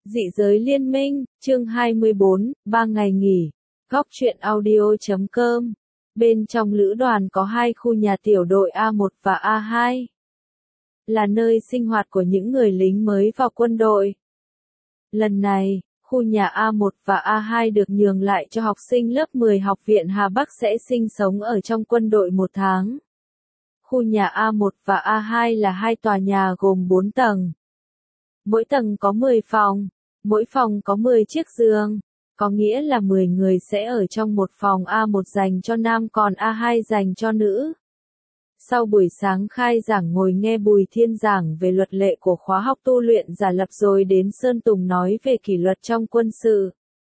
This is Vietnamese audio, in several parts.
Dị giới liên minh, chương 24, 3 ngày nghỉ. Góc truyện audio.com. Bên trong lữ đoàn có hai khu nhà tiểu đội A1 và A2. Là nơi sinh hoạt của những người lính mới vào quân đội. Lần này, khu nhà A1 và A2 được nhường lại cho học sinh lớp 10 học viện Hà Bắc sẽ sinh sống ở trong quân đội 1 tháng. Khu nhà A1 và A2 là hai tòa nhà gồm 4 tầng. Mỗi tầng có 10 phòng, mỗi phòng có 10 chiếc giường, có nghĩa là 10 người sẽ ở trong một phòng A1 dành cho nam còn A2 dành cho nữ. Sau buổi sáng khai giảng ngồi nghe Bùi Thiên giảng về luật lệ của khóa học tu luyện giả lập rồi đến Sơn Tùng nói về kỷ luật trong quân sự.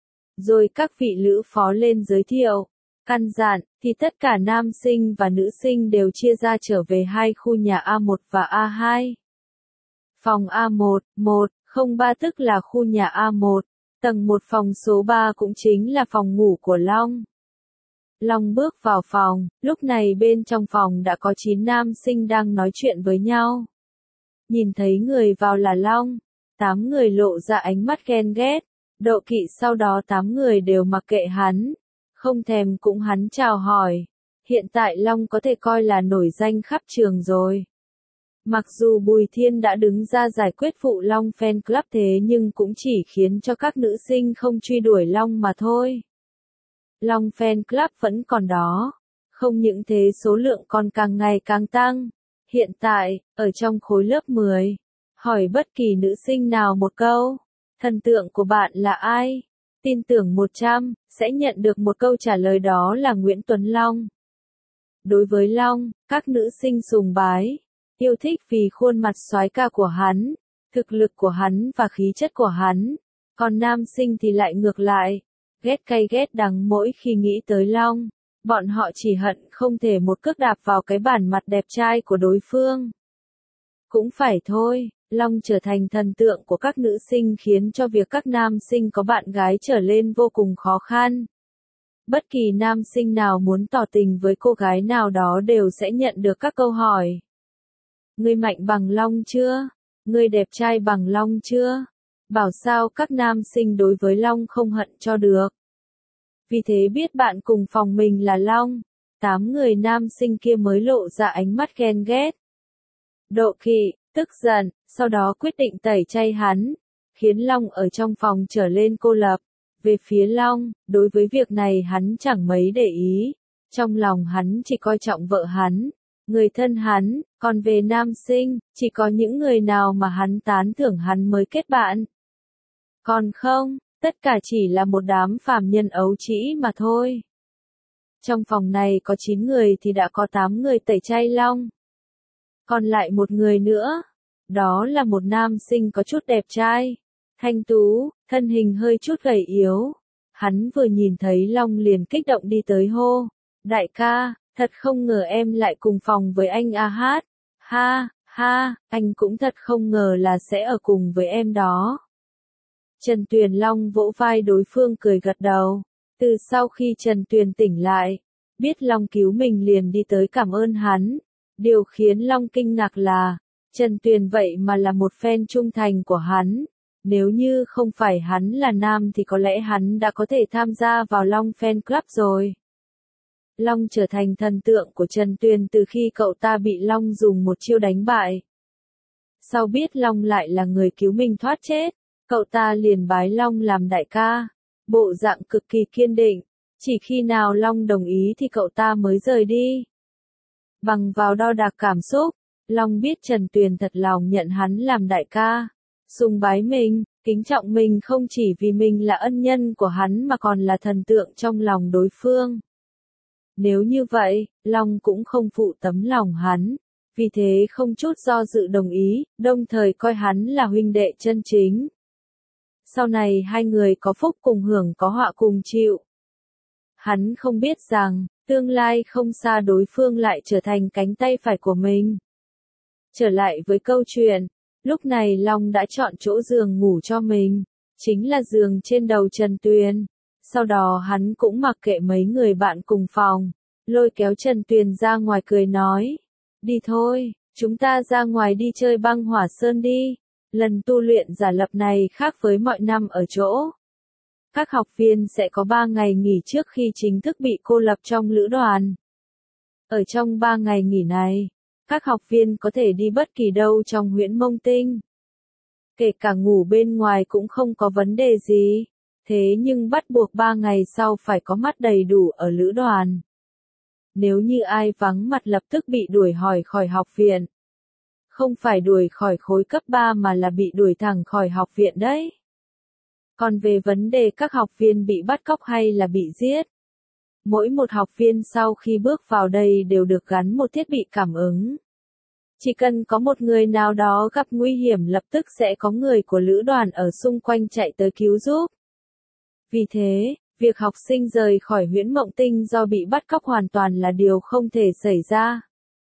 Rồi các vị lữ phó lên giới thiệu, căn dặn, thì tất cả nam sinh và nữ sinh đều chia ra trở về hai khu nhà A1 và A2. Phòng A1, 103 tức là khu nhà A1, tầng 1 phòng số 3 cũng chính là phòng ngủ của Long. Long bước vào phòng, lúc này bên trong phòng đã có 9 nam sinh đang nói chuyện với nhau. Nhìn thấy người vào là Long, 8 người lộ ra ánh mắt ghen ghét, độ kỵ, sau đó 8 người đều mặc kệ hắn, không thèm cũng hắn chào hỏi. Hiện tại Long có thể coi là nổi danh khắp trường rồi. Mặc dù Bùi Thiên đã đứng ra giải quyết vụ Long Fan Club thế nhưng cũng chỉ khiến cho các nữ sinh không truy đuổi Long mà thôi. Long Fan Club vẫn còn đó. Không những thế số lượng còn càng ngày càng tăng. Hiện tại, ở trong khối lớp 10, hỏi bất kỳ nữ sinh nào một câu, thần tượng của bạn là ai? Tin tưởng 100, sẽ nhận được một câu trả lời đó là Nguyễn Tuấn Long. Đối với Long, các nữ sinh sùng bái, yêu thích vì khuôn mặt soái ca của hắn, thực lực của hắn và khí chất của hắn. Còn nam sinh thì lại ngược lại, ghét cay ghét đắng mỗi khi nghĩ tới Long. Bọn họ chỉ hận không thể một cước đạp vào cái bản mặt đẹp trai của đối phương. Cũng phải thôi, Long trở thành thần tượng của các nữ sinh khiến cho việc các nam sinh có bạn gái trở lên vô cùng khó khăn. Bất kỳ nam sinh nào muốn tỏ tình với cô gái nào đó đều sẽ nhận được các câu hỏi. Ngươi mạnh bằng Long chưa? Ngươi đẹp trai bằng Long chưa? Bảo sao các nam sinh đối với Long không hận cho được. Vì thế biết bạn cùng phòng mình là Long, 8 người nam sinh kia mới lộ ra ánh mắt ghen ghét. Độ kỵ, tức giận, sau đó quyết định tẩy chay hắn, khiến Long ở trong phòng trở lên cô lập. Về phía Long, đối với việc này hắn chẳng mấy để ý, trong lòng hắn chỉ coi trọng vợ hắn, người thân hắn, còn về nam sinh, chỉ có những người nào mà hắn tán thưởng hắn mới kết bạn. Còn không, tất cả chỉ là một đám phàm nhân ấu trĩ mà thôi. Trong phòng này có 9 người thì đã có 8 người tẩy chay Long. Còn lại một người nữa, đó là một nam sinh có chút đẹp trai, thanh tú, thân hình hơi chút gầy yếu. Hắn vừa nhìn thấy Long liền kích động đi tới hô, đại ca, thật không ngờ em lại cùng phòng với anh AH, ha, anh cũng thật không ngờ là sẽ ở cùng với em đó. Trần Tuyền Long vỗ vai đối phương cười gật đầu. Từ sau khi Trần Tuyền tỉnh lại, biết Long cứu mình liền đi tới cảm ơn hắn. Điều khiến Long kinh ngạc là, Trần Tuyền vậy mà là một fan trung thành của hắn. Nếu như không phải hắn là nam thì có lẽ hắn đã có thể tham gia vào Long Fan Club rồi. Long trở thành thần tượng của Trần Tuyền từ khi cậu ta bị Long dùng một chiêu đánh bại. Sau biết Long lại là người cứu mình thoát chết, cậu ta liền bái Long làm đại ca, bộ dạng cực kỳ kiên định, chỉ khi nào Long đồng ý thì cậu ta mới rời đi. Bằng vào đo đạc cảm xúc, Long biết Trần Tuyền thật lòng nhận hắn làm đại ca, sùng bái mình, kính trọng mình không chỉ vì mình là ân nhân của hắn mà còn là thần tượng trong lòng đối phương. Nếu như vậy, Long cũng không phụ tấm lòng hắn, vì thế không chút do dự đồng ý, đồng thời coi hắn là huynh đệ chân chính. Sau này hai người có phúc cùng hưởng có họa cùng chịu. Hắn không biết rằng, tương lai không xa đối phương lại trở thành cánh tay phải của mình. Trở lại với câu chuyện, lúc này Long đã chọn chỗ giường ngủ cho mình, chính là giường trên đầu Trần Tuyền. Sau đó hắn cũng mặc kệ mấy người bạn cùng phòng, lôi kéo Trần Tuyền ra ngoài cười nói, đi thôi, chúng ta ra ngoài đi chơi băng hỏa sơn đi. Lần tu luyện giả lập này khác với mọi năm ở chỗ. Các học viên sẽ có 3 ngày nghỉ trước khi chính thức bị cô lập trong lữ đoàn. Ở trong 3 ngày nghỉ này, các học viên có thể đi bất kỳ đâu trong Huyễn Mông Tinh. Kể cả ngủ bên ngoài cũng không có vấn đề gì. Thế nhưng bắt buộc 3 ngày sau phải có mặt đầy đủ ở lữ đoàn. Nếu như ai vắng mặt lập tức bị đuổi hỏi khỏi học viện. Không phải đuổi khỏi khối cấp 3 mà là bị đuổi thẳng khỏi học viện đấy. Còn về vấn đề các học viên bị bắt cóc hay là bị giết, mỗi một học viên sau khi bước vào đây đều được gắn một thiết bị cảm ứng. Chỉ cần có một người nào đó gặp nguy hiểm lập tức sẽ có người của lữ đoàn ở xung quanh chạy tới cứu giúp. Vì thế, việc học sinh rời khỏi Huyễn Mộng Tinh do bị bắt cóc hoàn toàn là điều không thể xảy ra.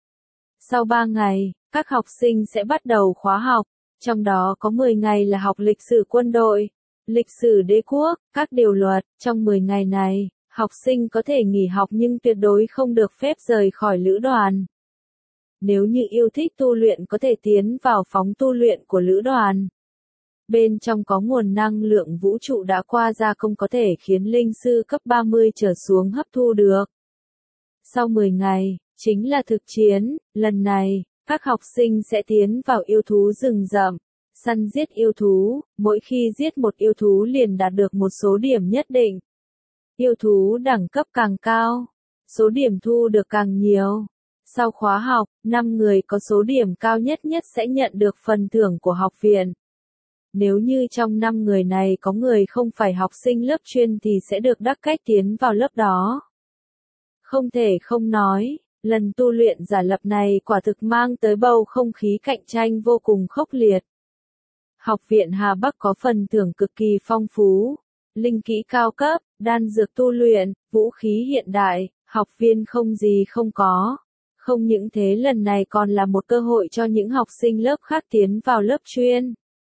Sau 3 ngày, các học sinh sẽ bắt đầu khóa học, trong đó có 10 ngày là học lịch sử quân đội, lịch sử đế quốc, các điều luật. Trong 10 ngày này, học sinh có thể nghỉ học nhưng tuyệt đối không được phép rời khỏi lữ đoàn. Nếu như yêu thích tu luyện có thể tiến vào phóng tu luyện của lữ đoàn. Bên trong có nguồn năng lượng vũ trụ đã qua gia công có thể khiến linh sư cấp 30 trở xuống hấp thu được. Sau 10 ngày, chính là thực chiến, lần này, các học sinh sẽ tiến vào yêu thú rừng rậm, săn giết yêu thú, mỗi khi giết một yêu thú liền đạt được một số điểm nhất định. Yêu thú đẳng cấp càng cao, số điểm thu được càng nhiều. Sau khóa học, 5 người có số điểm cao nhất sẽ nhận được phần thưởng của học viện. Nếu như trong 5 người này có người không phải học sinh lớp chuyên thì sẽ được đắc cách tiến vào lớp đó. Không thể không nói, lần tu luyện giả lập này quả thực mang tới bầu không khí cạnh tranh vô cùng khốc liệt. Học viện Hà Bắc có phần thưởng cực kỳ phong phú, linh kỹ cao cấp, đan dược tu luyện, vũ khí hiện đại, học viên không gì không có. Không những thế lần này còn là một cơ hội cho những học sinh lớp khác tiến vào lớp chuyên.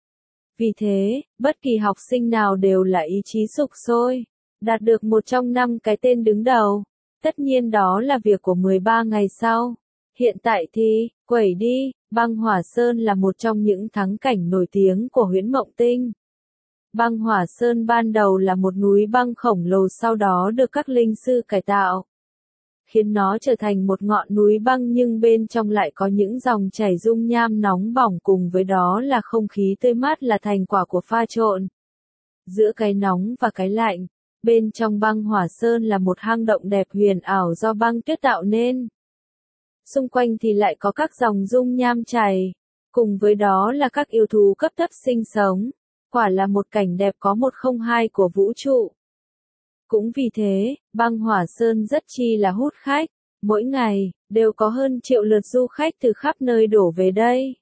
Vì thế, bất kỳ học sinh nào đều là ý chí sục sôi, đạt được một trong 5 cái tên đứng đầu. Tất nhiên đó là việc của 13 ngày sau. Hiện tại thì, quẩy đi, băng hỏa sơn là một trong những thắng cảnh nổi tiếng của Huyễn Mộng Tinh. Băng hỏa sơn ban đầu là một núi băng khổng lồ sau đó được các linh sư cải tạo, khiến nó trở thành một ngọn núi băng nhưng bên trong lại có những dòng chảy dung nham nóng bỏng cùng với đó là không khí tươi mát là thành quả của pha trộn. Giữa cái nóng và cái lạnh, bên trong băng hỏa sơn là một hang động đẹp huyền ảo do băng tuyết tạo nên. Xung quanh thì lại có các dòng dung nham chảy, cùng với đó là các yêu thú cấp thấp sinh sống. Quả là một cảnh đẹp có một không hai của vũ trụ. Cũng vì thế, băng hỏa sơn rất chi là hút khách, mỗi ngày, đều có hơn triệu lượt du khách từ khắp nơi đổ về đây.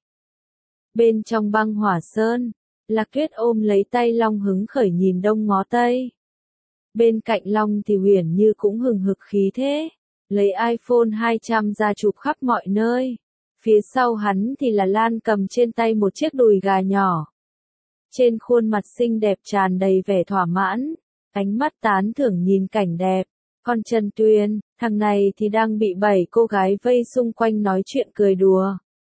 Bên trong băng hỏa sơn, Lạc Tuyết ôm lấy tay Long hứng khởi nhìn đông ngó tây. Bên cạnh Long thì Huyền Như cũng hừng hực khí thế, lấy iPhone 200 ra chụp khắp mọi nơi. Phía sau hắn thì là Lan cầm trên tay một chiếc đùi gà nhỏ. Trên khuôn mặt xinh đẹp tràn đầy vẻ thỏa mãn, ánh mắt tán thưởng nhìn cảnh đẹp. Còn Trần Tuyền, thằng này thì đang bị 7 cô gái vây xung quanh nói chuyện cười đùa.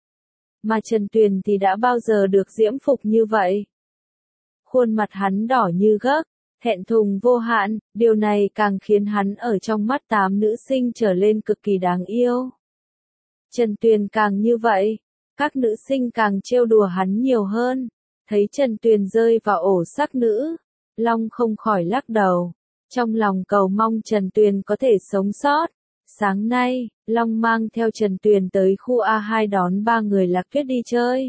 Mà Trần Tuyền thì đã bao giờ được diễm phục như vậy? Khuôn mặt hắn đỏ như gấc, thẹn thùng vô hạn, điều này càng khiến hắn ở trong mắt 8 nữ sinh trở lên cực kỳ đáng yêu. Trần Tuyền càng như vậy, các nữ sinh càng trêu đùa hắn nhiều hơn. Thấy Trần Tuyền rơi vào ổ sắc nữ, Long không khỏi lắc đầu, trong lòng cầu mong Trần Tuyền có thể sống sót. Sáng nay, Long mang theo Trần Tuyền tới khu A2 đón 3 người Lạc Tuyết đi chơi.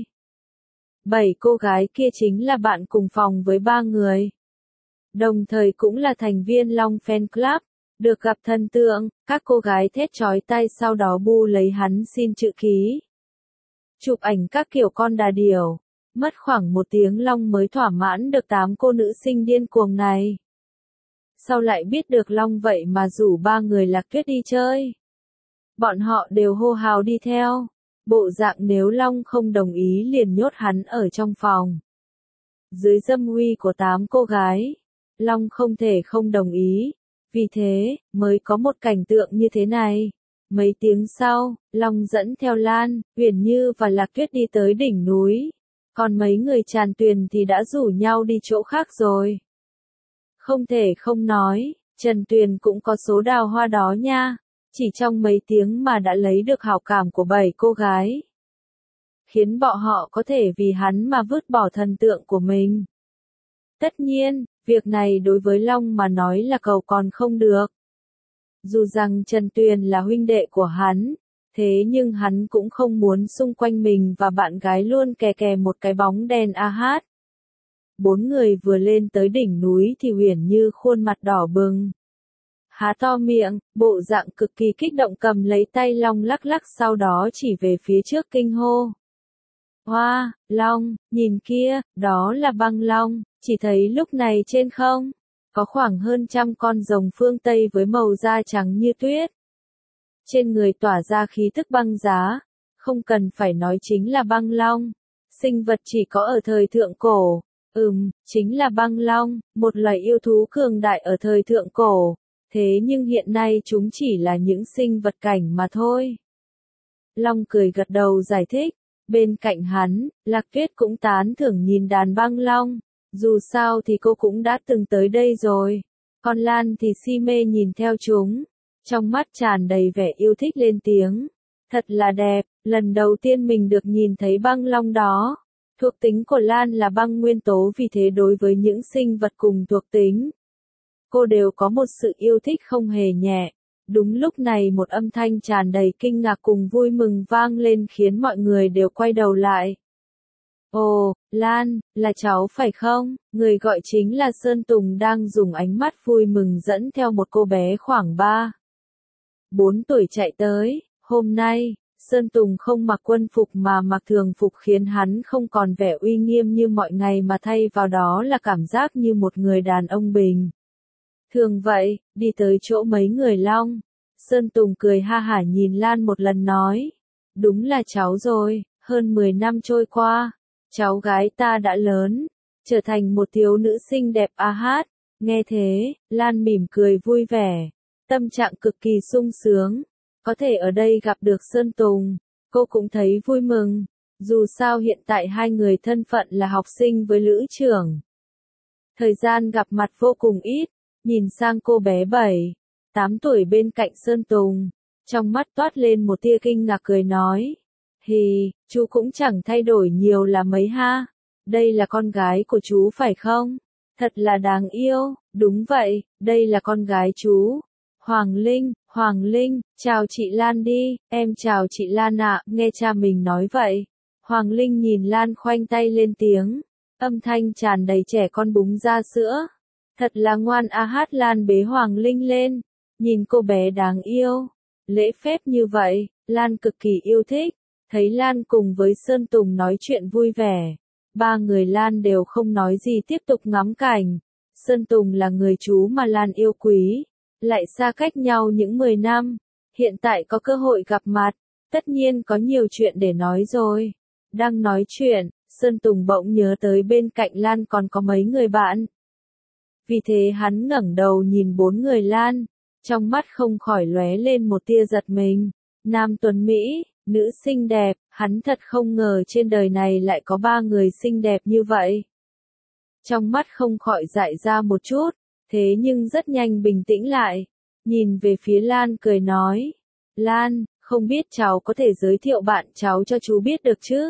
7 cô gái kia chính là bạn cùng phòng với 3 người. Đồng thời cũng là thành viên Long Fan Club, được gặp thần tượng, các cô gái thét chói tai sau đó bu lấy hắn xin chữ ký. Chụp ảnh các kiểu con đà điểu. Mất khoảng 1 tiếng Long mới thỏa mãn được 8 cô nữ sinh điên cuồng này. Sau lại biết được Long vậy mà rủ 3 người Lạc Tuyết đi chơi. Bọn họ đều hô hào đi theo. Bộ dạng nếu Long không đồng ý liền nhốt hắn ở trong phòng. Dưới dâm uy của 8 cô gái, Long không thể không đồng ý. Vì thế, mới có một cảnh tượng như thế này. Mấy tiếng sau, Long dẫn theo Lan, Huyền Như và Lạc Tuyết đi tới đỉnh núi. Còn mấy người Tràn Tuyền thì đã rủ nhau đi chỗ khác rồi. Không thể không nói, Trần Tuyền cũng có số đào hoa đó nha. Chỉ trong mấy tiếng mà đã lấy được hảo cảm của 7 cô gái. Khiến bọn họ có thể vì hắn mà vứt bỏ thần tượng của mình. Tất nhiên, việc này đối với Long mà nói là cầu còn không được. Dù rằng Trần Tuyền là huynh đệ của hắn, thế nhưng hắn cũng không muốn xung quanh mình và bạn gái luôn kè kè một cái bóng đen a hát. 4 người vừa lên tới đỉnh núi thì Huyền Như khuôn mặt đỏ bừng. Há to miệng, bộ dạng cực kỳ kích động cầm lấy tay Long lắc lắc sau đó chỉ về phía trước kinh hô. Hoa, Long, nhìn kia, đó là băng long, chỉ thấy lúc này trên không, có khoảng hơn 100 con rồng phương Tây với màu da trắng như tuyết. Trên người tỏa ra khí tức băng giá, không cần phải nói chính là băng long, sinh vật chỉ có ở thời thượng cổ, chính là băng long, một loài yêu thú cường đại ở thời thượng cổ, thế nhưng hiện nay chúng chỉ là những sinh vật cảnh mà thôi. Long cười gật đầu giải thích. Bên cạnh hắn, Lạc Tuyết cũng tán thưởng nhìn đàn băng long, dù sao thì cô cũng đã từng tới đây rồi. Còn Lan thì si mê nhìn theo chúng, trong mắt tràn đầy vẻ yêu thích lên tiếng. Thật là đẹp, lần đầu tiên mình được nhìn thấy băng long đó. Thuộc tính của Lan là băng nguyên tố vì thế đối với những sinh vật cùng thuộc tính, cô đều có một sự yêu thích không hề nhẹ. Đúng lúc này một âm thanh tràn đầy kinh ngạc cùng vui mừng vang lên khiến mọi người đều quay đầu lại. Ồ, Lan, là cháu phải không? Người gọi chính là Sơn Tùng đang dùng ánh mắt vui mừng dẫn theo một cô bé khoảng 4 tuổi chạy tới. Hôm nay, Sơn Tùng không mặc quân phục mà mặc thường phục khiến hắn không còn vẻ uy nghiêm như mọi ngày mà thay vào đó là cảm giác như một người đàn ông bình thường vậy, đi tới chỗ mấy người Long. Sơn Tùng cười ha hả nhìn Lan một lần nói. Đúng là cháu rồi, hơn 10 năm trôi qua, cháu gái ta đã lớn, trở thành một thiếu nữ xinh đẹp a hát. Nghe thế, Lan mỉm cười vui vẻ, tâm trạng cực kỳ sung sướng. Có thể ở đây gặp được Sơn Tùng, cô cũng thấy vui mừng. Dù sao hiện tại hai người thân phận là học sinh với lữ trưởng. Thời gian gặp mặt vô cùng ít. Nhìn sang cô bé 8 tuổi bên cạnh Sơn Tùng, trong mắt toát lên một tia kinh ngạc cười nói. Hì, chú cũng chẳng thay đổi nhiều là mấy ha. Đây là con gái của chú phải không? Thật là đáng yêu, đúng vậy, đây là con gái chú. Hoàng Linh, chào chị Lan đi, em chào chị Lan ạ, nghe cha mình nói vậy. Hoàng Linh nhìn Lan khoanh tay lên tiếng, âm thanh tràn đầy trẻ con búng ra sữa. Thật là ngoan a hát. Lan bế Hoàng Linh lên, nhìn cô bé đáng yêu, lễ phép như vậy, Lan cực kỳ yêu thích. Thấy Lan cùng với Sơn Tùng nói chuyện vui vẻ, ba người Lan đều không nói gì tiếp tục ngắm cảnh. Sơn Tùng là người chú mà Lan yêu quý, lại xa cách nhau những 10 năm, hiện tại có cơ hội gặp mặt, tất nhiên có nhiều chuyện để nói rồi. Đang nói chuyện, Sơn Tùng bỗng nhớ tới bên cạnh Lan còn có mấy người bạn. Vì thế hắn ngẩng đầu nhìn 4 người Lan, trong mắt không khỏi lóe lên một tia giật mình. Nam tuấn Mỹ, nữ xinh đẹp, hắn thật không ngờ trên đời này lại có 3 người xinh đẹp như vậy. Trong mắt không khỏi dại ra một chút, thế nhưng rất nhanh bình tĩnh lại, nhìn về phía Lan cười nói. Lan, không biết cháu có thể giới thiệu bạn cháu cho chú biết được chứ?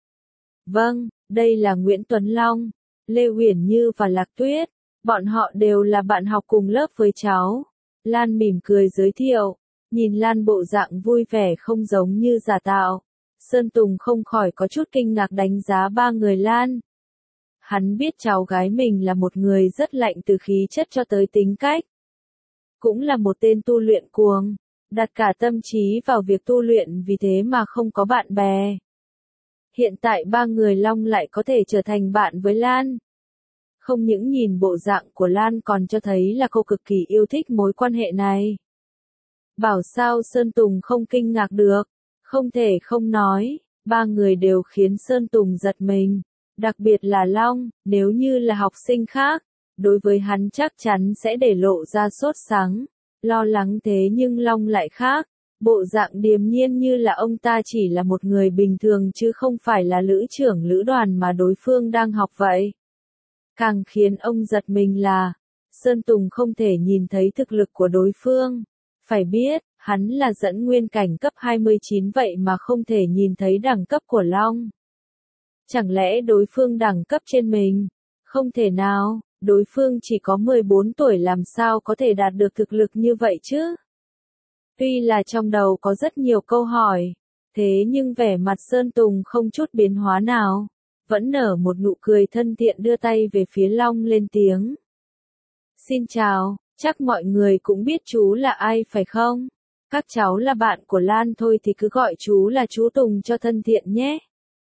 Vâng, đây là Nguyễn Tuấn Long, Lê Uyển Như và Lạc Tuyết. Bọn họ đều là bạn học cùng lớp với cháu. Lan mỉm cười giới thiệu, nhìn Lan bộ dạng vui vẻ không giống như giả tạo. Sơn Tùng không khỏi có chút kinh ngạc đánh giá 3 người Lan. Hắn biết cháu gái mình là một người rất lạnh từ khí chất cho tới tính cách. Cũng là một tên tu luyện cuồng, đặt cả tâm trí vào việc tu luyện vì thế mà không có bạn bè. Hiện tại 3 người Long lại có thể trở thành bạn với Lan. Không những nhìn bộ dạng của Lan còn cho thấy là cô cực kỳ yêu thích mối quan hệ này. Bảo sao Sơn Tùng không kinh ngạc được, không thể không nói, 3 người đều khiến Sơn Tùng giật mình, đặc biệt là Long, nếu như là học sinh khác, đối với hắn chắc chắn sẽ để lộ ra sốt sắng, lo lắng thế nhưng Long lại khác, Bộ dạng điềm nhiên như là ông ta chỉ là một người bình thường chứ không phải là lữ trưởng lữ đoàn mà đối phương đang học vậy. Càng khiến ông giật mình là, Sơn Tùng không thể nhìn thấy thực lực của đối phương. Phải biết, hắn là dẫn nguyên cảnh cấp 29 vậy mà không thể nhìn thấy đẳng cấp của Long. Chẳng lẽ đối phương đẳng cấp trên mình? Không thể nào, đối phương chỉ có 14 tuổi làm sao có thể đạt được thực lực như vậy chứ? Tuy là trong đầu có rất nhiều câu hỏi, thế nhưng vẻ mặt Sơn Tùng không chút biến hóa nào, vẫn nở một nụ cười thân thiện đưa tay về phía Long lên tiếng. Xin chào, chắc mọi người cũng biết chú là ai phải không? Các cháu là bạn của Lan thôi thì cứ gọi chú là chú Tùng cho thân thiện nhé.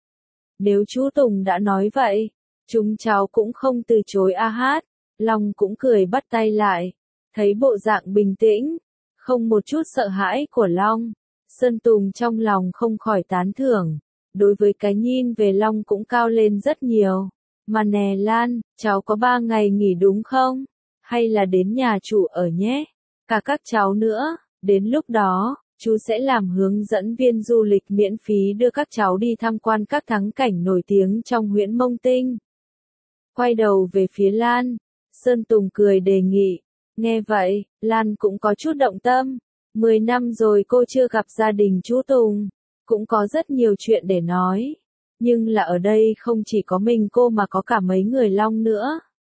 Nếu chú Tùng đã nói vậy, chúng cháu cũng không từ chối a hát. Long cũng cười bắt tay lại, thấy bộ dạng bình tĩnh, không một chút sợ hãi của Long. Sơn Tùng trong lòng không khỏi tán thưởng, đối với cái nhìn về Long cũng cao lên rất nhiều. Mà nè Lan, cháu có 3 ngày nghỉ đúng không? Hay là đến nhà chủ ở nhé? Cả các cháu nữa, đến lúc đó, chú sẽ làm hướng dẫn viên du lịch miễn phí đưa các cháu đi tham quan các thắng cảnh nổi tiếng trong huyện Mông Tinh. Quay đầu về phía Lan, Sơn Tùng cười đề nghị. Nghe vậy, Lan cũng có chút động tâm. 10 năm rồi cô chưa gặp gia đình chú Tùng, cũng có rất nhiều chuyện để nói. Nhưng là ở đây không chỉ có mình cô mà có cả mấy người Long nữa.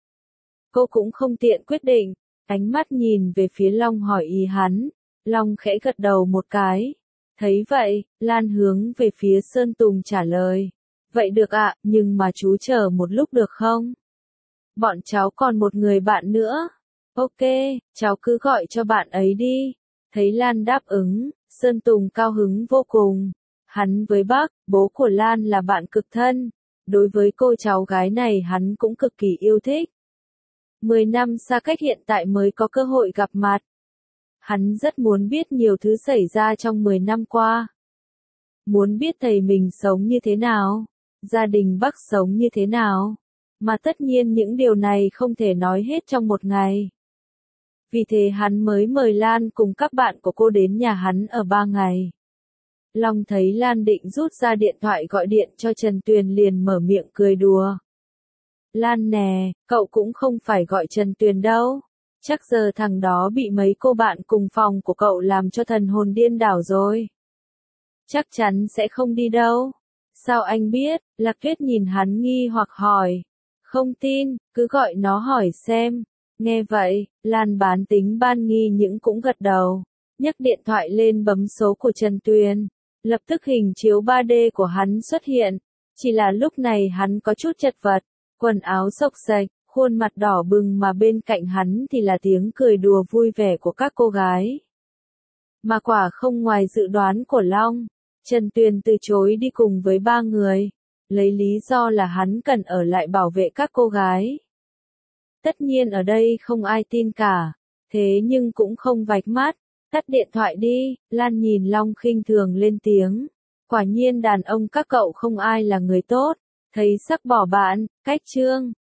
Cô cũng không tiện quyết định, ánh mắt nhìn về phía Long hỏi ý hắn. Long khẽ gật đầu một cái. Thấy vậy, Lan hướng về phía Sơn Tùng trả lời. Vậy được ạ, nhưng mà chú chờ một lúc được không? Bọn cháu còn một người bạn nữa. Ok, cháu cứ gọi cho bạn ấy đi. Thấy Lan đáp ứng, Sơn Tùng cao hứng vô cùng. Hắn với bác, bố của Lan là bạn cực thân. Đối với cô cháu gái này hắn cũng cực kỳ yêu thích. 10 năm xa cách hiện tại mới có cơ hội gặp mặt. Hắn rất muốn biết nhiều thứ xảy ra trong 10 năm qua. Muốn biết thầy mình sống như thế nào, gia đình bác sống như thế nào. Mà tất nhiên những điều này không thể nói hết trong một ngày. Vì thế hắn mới mời Lan cùng các bạn của cô đến nhà hắn ở 3 ngày. Long thấy Lan định rút ra điện thoại gọi điện cho Trần Tuyền liền mở miệng cười đùa. Lan nè, cậu cũng không phải gọi Trần Tuyền đâu. Chắc giờ thằng đó bị mấy cô bạn cùng phòng của cậu làm cho thần hồn điên đảo rồi. Chắc chắn sẽ không đi đâu. Sao anh biết? Lạc Tuyết nhìn hắn nghi hoặc hỏi. Không tin, cứ gọi nó hỏi xem. Nghe vậy, Lan bán tính ban nghi những cũng gật đầu. Nhấc điện thoại lên bấm số của Trần Tuyền. Lập tức hình chiếu 3D của hắn xuất hiện. Chỉ là lúc này hắn có chút chật vật. Quần áo xộc xệch, khuôn mặt đỏ bừng mà bên cạnh hắn thì là tiếng cười đùa vui vẻ của các cô gái. Mà quả không ngoài dự đoán của Long, Trần Tuyền từ chối đi cùng với 3 người, lấy lý do là hắn cần ở lại bảo vệ các cô gái. Tất nhiên ở đây không ai tin cả, thế nhưng cũng không vạch mắt, tắt điện thoại đi, Lan nhìn Long khinh thường lên tiếng. Quả nhiên đàn ông các cậu không ai là người tốt, thấy sắc bỏ bạn, cách chương.